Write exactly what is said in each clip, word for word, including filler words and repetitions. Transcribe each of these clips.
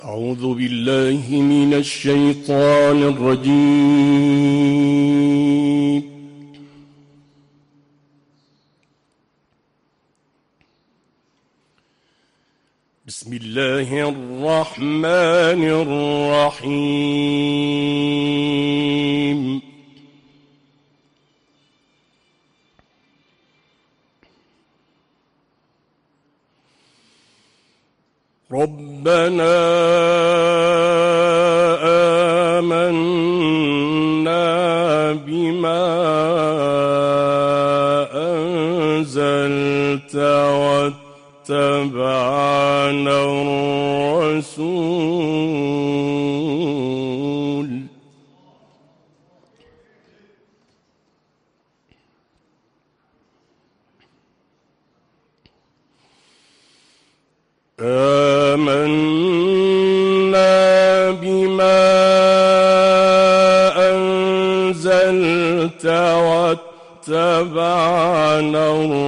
أعوذ بالله من الشيطان الرجيم. بسم الله الرحمن الرحيم. ربنا آمنا بما أنزلت واتبعنا الرسول آمنا بما أنزلت واتبعنا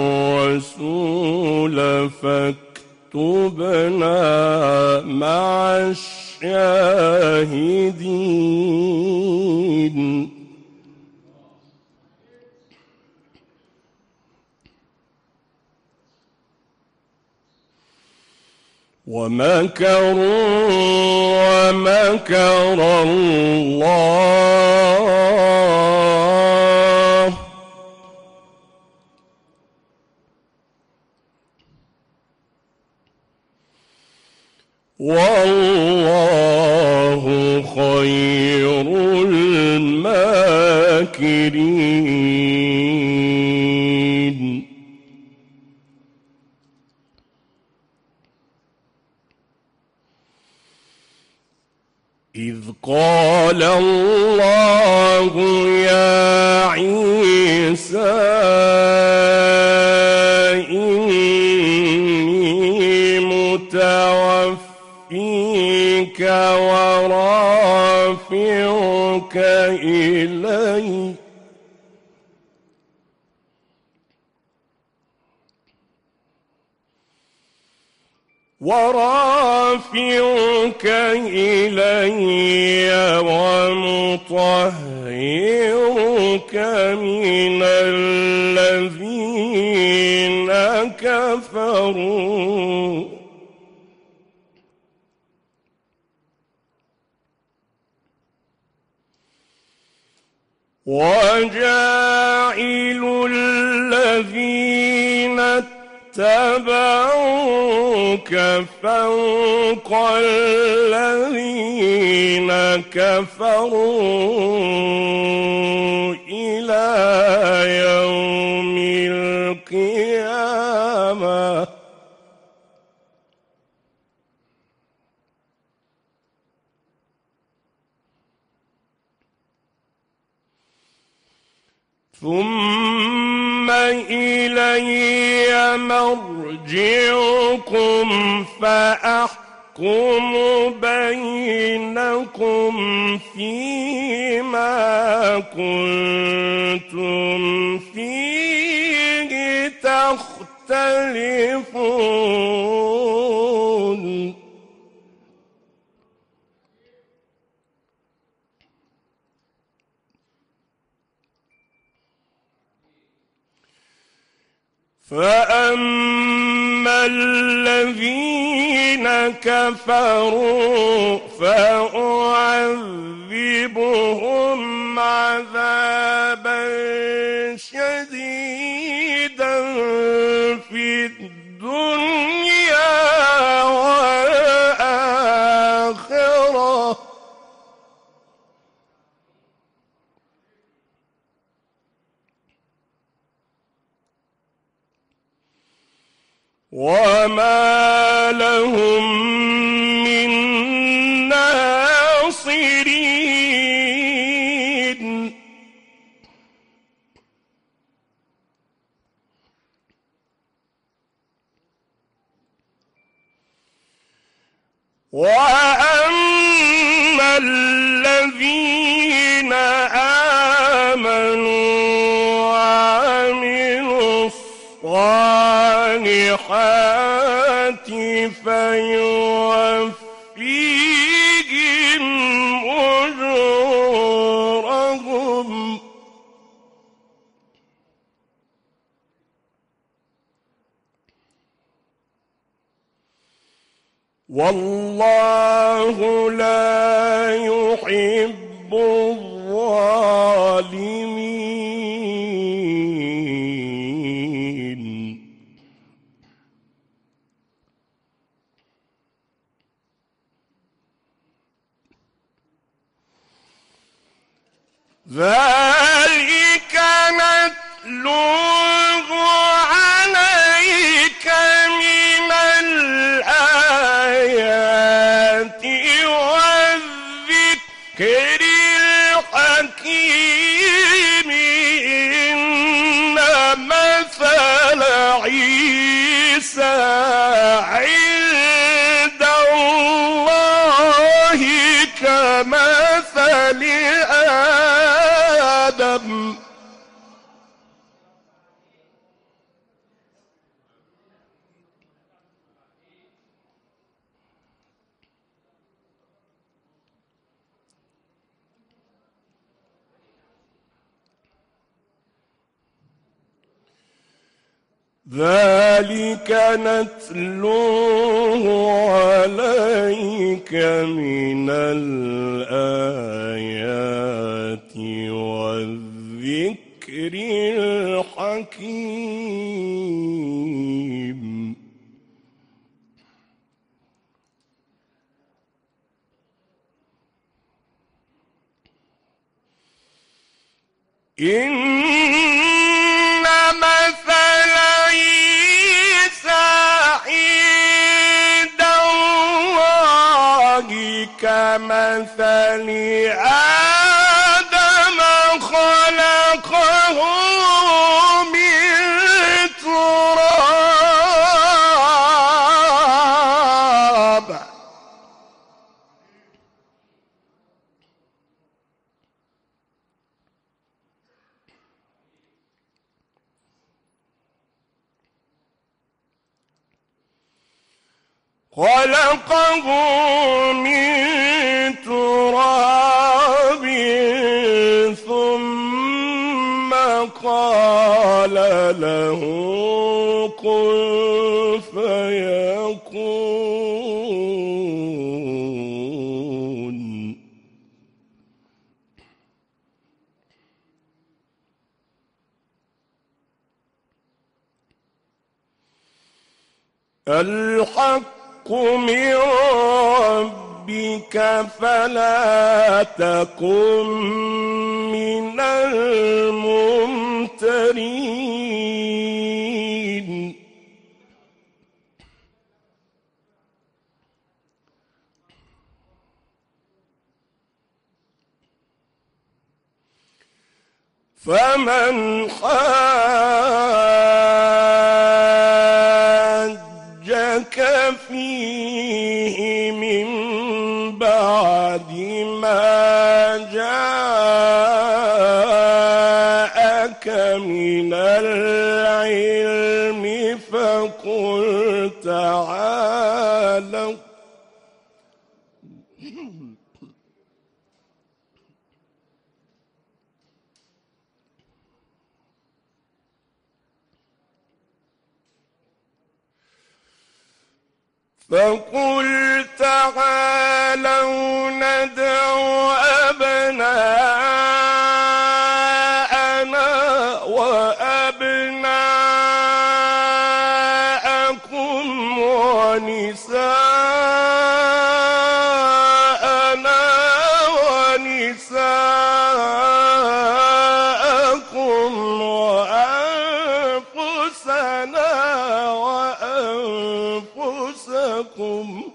الرسول فاكتبنا مع الشاهدين. ومكروا ومكر الله والله خير الماكرين. إذ قال الله يا عيسى إني متوفيك ورافعك إلي ورافعك إلي ومطهرك من الذين كفروا وجاعل الذين اتبعوك فوق الذين كفروا إلى يوم القيامة ثم إلي مرجعكم فأحكم بينكم فيما كنتم فيه تختلفون. فأما الذين كفروا فأعذبهم عذابا شديدا في الدنيا والآخرة وما لهم من ناصرين. وأما الذين آمنوا وعملوا الصالحات فيوفيهم والله لا يحب الظالمين. ذلك نتلوه عليك من الآيات والذكر الحكيم. إن مثل عيسى عند الله كمثل آدم ذلك نتلوه عليك من الآيات والذكر الحكيم. إن مثل عيسى عند الله كمثل آدم خلقه من تراب خلقه من تراب ثم قال له كن فيكون. الحق من ربك فلا تكن من الممترين. فمن حاجك فيه من بعد ما جاءك من العلم فقل تعالوا فقل تعالوا ندع أبناءنا وأبناءكم ونساءنا ونساءكم وأنفسنا وأنفسكم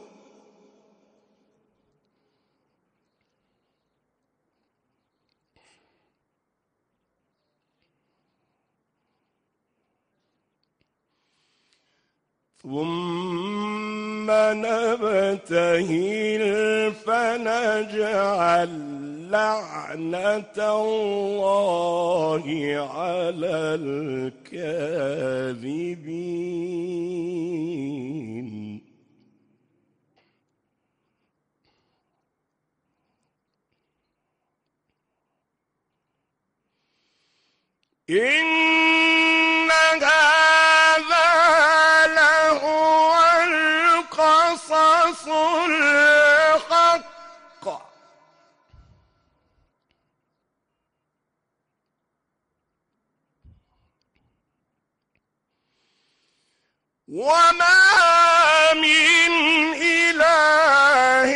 ثم نبتهل فنجعل لعنة الله على الكاذبين. إن هذا لهو القصص وما من إله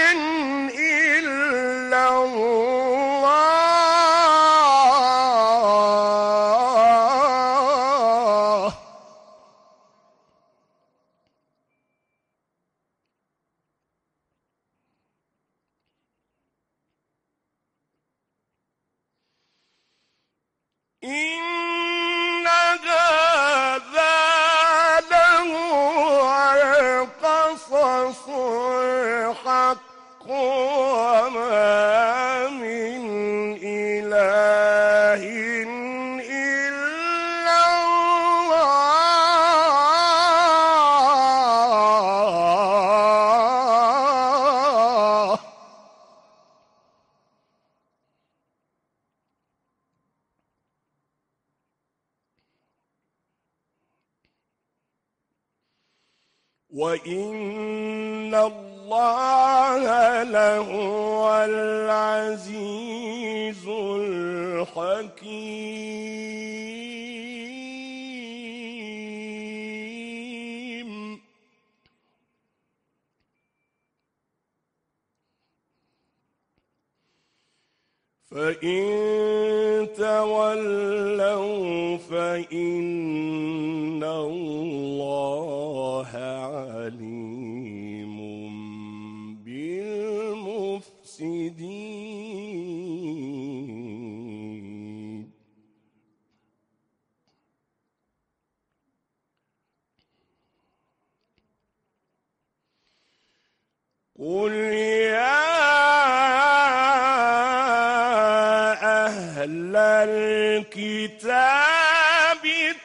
إلا الله إن هذا لهو القصص الحق وما من إله إلا الله وإن الله لهو العزيز الحكيم فإن تولوا فإن الله عليم بالمفسدين قل يا أهل الكتاب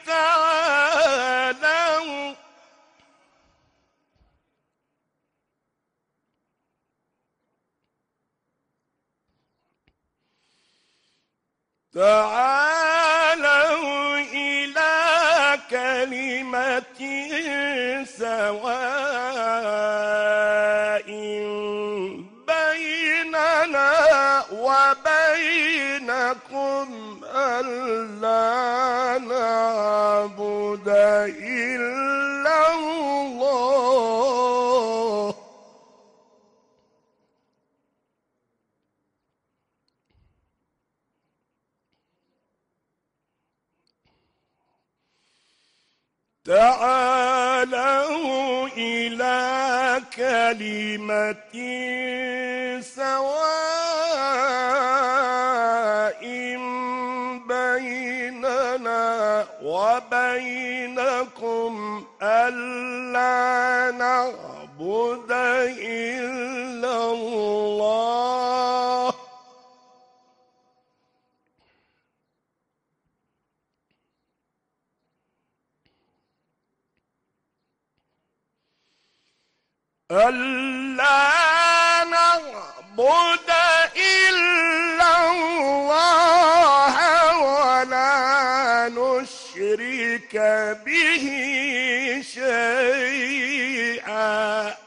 تعالوا تعالوا إلى كلمة سواء بيننا وبينكم ألا نعبد إلا الله تعالوا إلى كلمة سواء بيننا وبينكم ألا نعبد إلا الله ألا نعبد إلا الله ولا نشرك به شيئا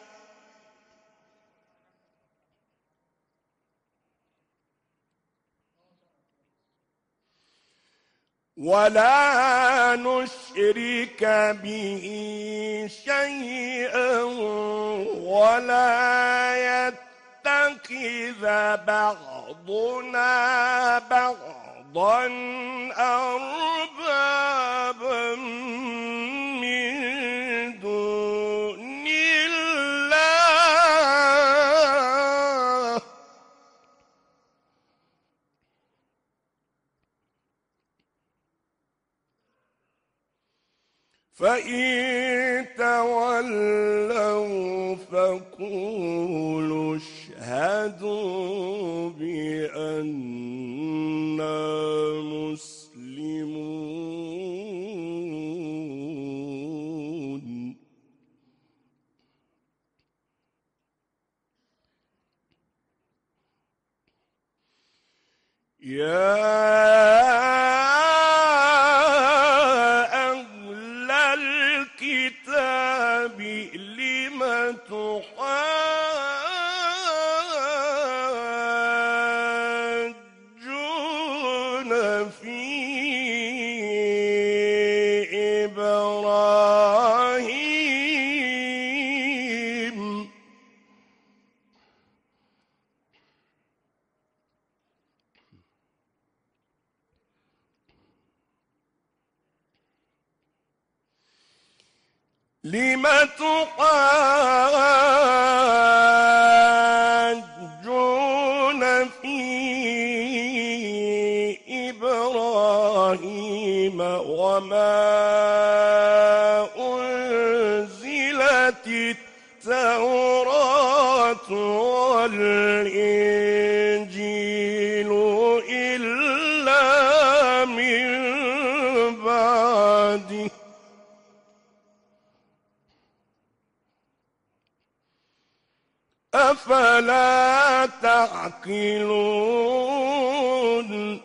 ولا نشرك به شيئا ولا يتخذ بعضنا بعضا أربابا من دون الله فإن تولوا فقولوا اشهدوا بأننا مسلمون يا تحاجون في إبراهيم لم تحاجون في إبراهيم وما أنزلت التوراة والإنجيل إلا من بعده أفلا تعقلون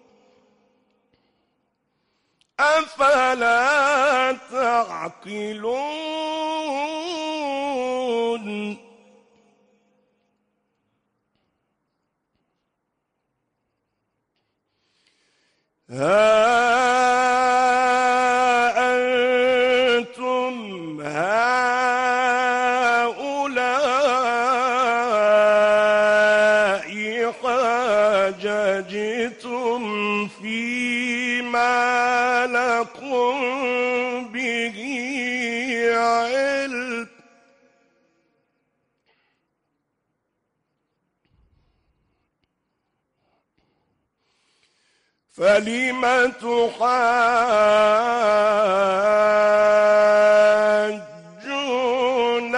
أفلا تعقلون ها أنتم هؤلاء حاججتم فيما لكم به علم فلم تحاجون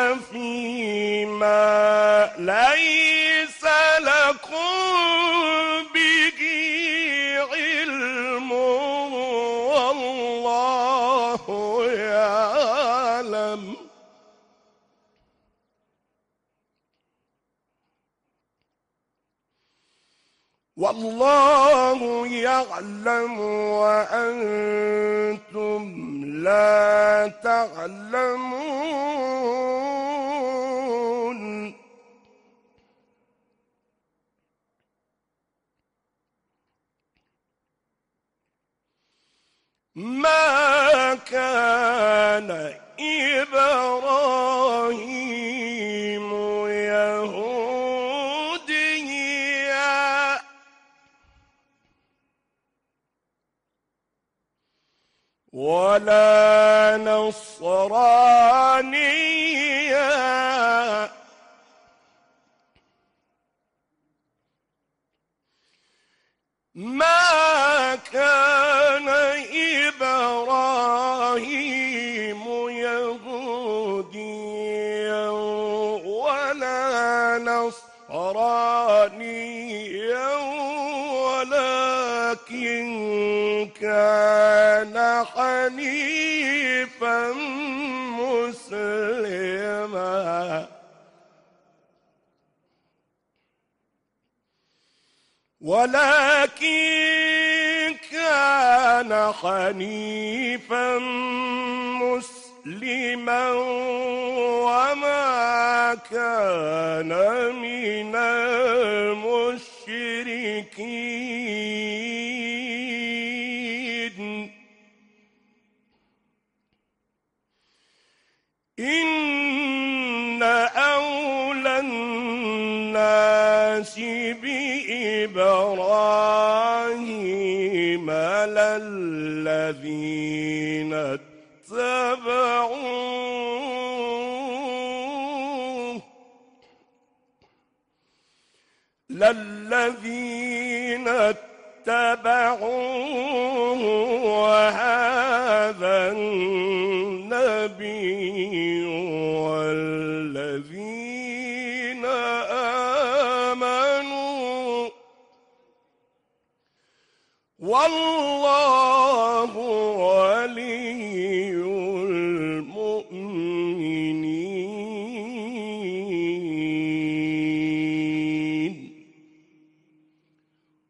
فيما ليس لكم به علم والله يعلم والله يعلم وأنتم لا تعلمون ما كان إبراهيم يهوديا ولا نصرانيا ما كان إبراهيم يهوديا ولا نصرانيا ولكن كان حنيفا مسلما ولكن كان حنيفا مسلما وما كان من المشركين إن أولى الناس بإبراهيم للذين اتبعوه للذين اتبعوه وهذا النبي والذين آمنوا والله ولي المؤمنين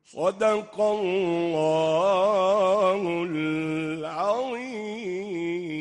صدق الله العظيم.